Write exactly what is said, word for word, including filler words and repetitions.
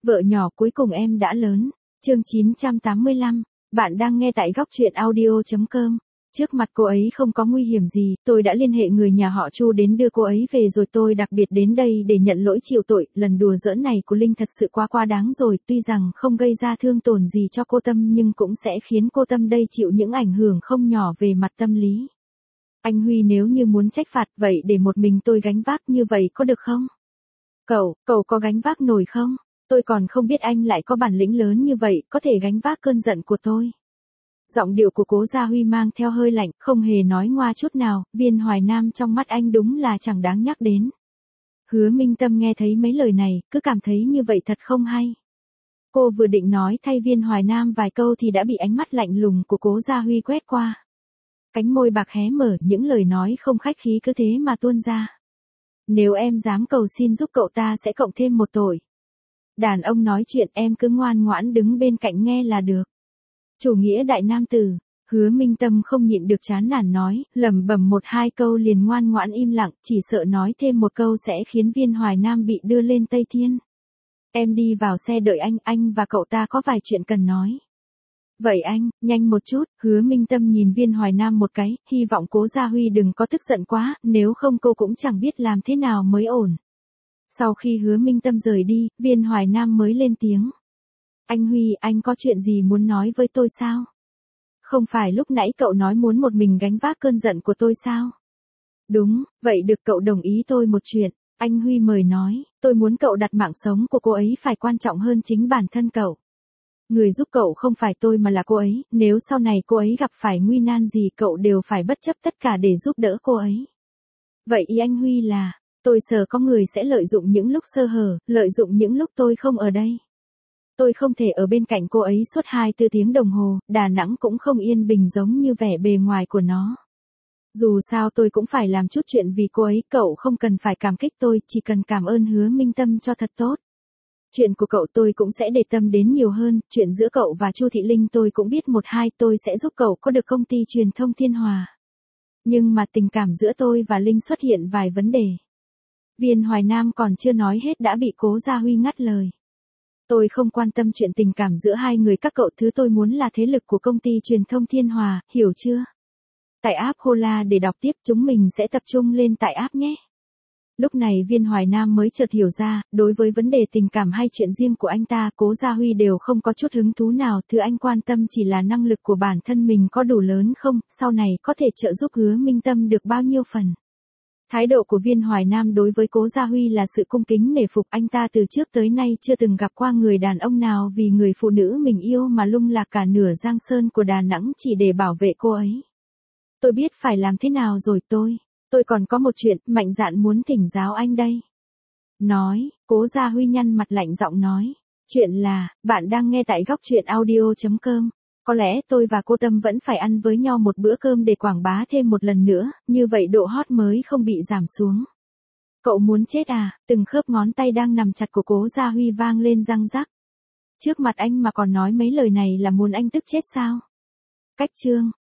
Vợ nhỏ cuối cùng em đã lớn. Chương chín trăm tám mươi lăm, bạn đang nghe tại góc truyện audio chấm com. Trước mặt cô ấy không có nguy hiểm gì, tôi đã liên hệ người nhà họ Chu đến đưa cô ấy về rồi, tôi đặc biệt đến đây để nhận lỗi chịu tội. Lần đùa giỡn này của Linh thật sự quá quá đáng rồi, tuy rằng không gây ra thương tổn gì cho cô Tâm nhưng cũng sẽ khiến cô Tâm đây chịu những ảnh hưởng không nhỏ về mặt tâm lý. Anh Huy, nếu như muốn trách phạt vậy để một mình tôi gánh vác như vậy có được không? Cậu, cậu có gánh vác nổi không? Tôi còn không biết anh lại có bản lĩnh lớn như vậy, có thể gánh vác cơn giận của tôi. Giọng điệu của Cố Gia Huy mang theo hơi lạnh, không hề nói ngoa chút nào, Viên Hoài Nam trong mắt anh đúng là chẳng đáng nhắc đến. Hứa Minh Tâm nghe thấy mấy lời này, cứ cảm thấy như vậy thật không hay. Cô vừa định nói thay Viên Hoài Nam vài câu thì đã bị ánh mắt lạnh lùng của Cố Gia Huy quét qua. Cánh môi bạc hé mở, những lời nói không khách khí cứ thế mà tuôn ra. Nếu em dám cầu xin giúp cậu ta sẽ cộng thêm một tội. Đàn ông nói chuyện em cứ ngoan ngoãn đứng bên cạnh nghe là được. Chủ nghĩa đại nam tử, Hứa Minh Tâm không nhịn được chán nản nói, lẩm bẩm một hai câu liền ngoan ngoãn im lặng, chỉ sợ nói thêm một câu sẽ khiến Viên Hoài Nam bị đưa lên Tây Thiên. Em đi vào xe đợi anh, anh và cậu ta có vài chuyện cần nói. Vậy anh, nhanh một chút. Hứa Minh Tâm nhìn Viên Hoài Nam một cái, hy vọng Cố Gia Huy đừng có tức giận quá, nếu không cô cũng chẳng biết làm thế nào mới ổn. Sau khi Hứa Minh Tâm rời đi, Viên Hoài Nam mới lên tiếng. Anh Huy, anh có chuyện gì muốn nói với tôi sao? Không phải lúc nãy cậu nói muốn một mình gánh vác cơn giận của tôi sao? Đúng, vậy được, cậu đồng ý tôi một chuyện. Anh Huy mời nói, tôi muốn cậu đặt mạng sống của cô ấy phải quan trọng hơn chính bản thân cậu. Người giúp cậu không phải tôi mà là cô ấy, nếu sau này cô ấy gặp phải nguy nan gì cậu đều phải bất chấp tất cả để giúp đỡ cô ấy. Vậy ý anh Huy là, tôi sợ có người sẽ lợi dụng những lúc sơ hở, lợi dụng những lúc tôi không ở đây. Tôi không thể ở bên cạnh cô ấy suốt hai mươi tư tiếng đồng hồ, Đà Nẵng cũng không yên bình giống như vẻ bề ngoài của nó. Dù sao tôi cũng phải làm chút chuyện vì cô ấy, cậu không cần phải cảm kích tôi, chỉ cần cảm ơn Hứa Minh Tâm cho thật tốt. Chuyện của cậu tôi cũng sẽ để tâm đến nhiều hơn, chuyện giữa cậu và Chu Thị Linh tôi cũng biết một hai, tôi sẽ giúp cậu có được công ty truyền thông Thiên Hòa. Nhưng mà tình cảm giữa tôi và Linh xuất hiện vài vấn đề. Viên Hoài Nam còn chưa nói hết đã bị Cố Gia Huy ngắt lời. Tôi không quan tâm chuyện tình cảm giữa hai người các cậu, thứ tôi muốn là thế lực của công ty truyền thông Thiên Hòa, hiểu chưa? Tải app Hola để đọc tiếp, chúng mình sẽ tập trung lên tại app nhé. Lúc này Viên Hoài Nam mới chợt hiểu ra, đối với vấn đề tình cảm hay chuyện riêng của anh ta, Cố Gia Huy đều không có chút hứng thú nào, thứ anh quan tâm chỉ là năng lực của bản thân mình có đủ lớn không, sau này có thể trợ giúp Hứa Minh Tâm được bao nhiêu phần. Thái độ của Viên Hoài Nam đối với Cố Gia Huy là sự cung kính nể phục, anh ta từ trước tới nay chưa từng gặp qua người đàn ông nào vì người phụ nữ mình yêu mà lung lạc cả nửa Giang Sơn của Đà Nẵng chỉ để bảo vệ cô ấy. Tôi biết phải làm thế nào rồi, tôi, tôi còn có một chuyện, mạnh dạn muốn thỉnh giáo anh đây. Nói, Cố Gia Huy nhăn mặt lạnh giọng nói, chuyện là, bạn đang nghe tại góc truyện audio chấm com. Có lẽ tôi và cô Tâm vẫn phải ăn với nhau một bữa cơm để quảng bá thêm một lần nữa, như vậy độ hot mới không bị giảm xuống. Cậu muốn chết à? Từng khớp ngón tay đang nằm chặt của Cố Gia Huy vang lên răng rắc. Trước mặt anh mà còn nói mấy lời này là muốn anh tức chết sao? Cách chương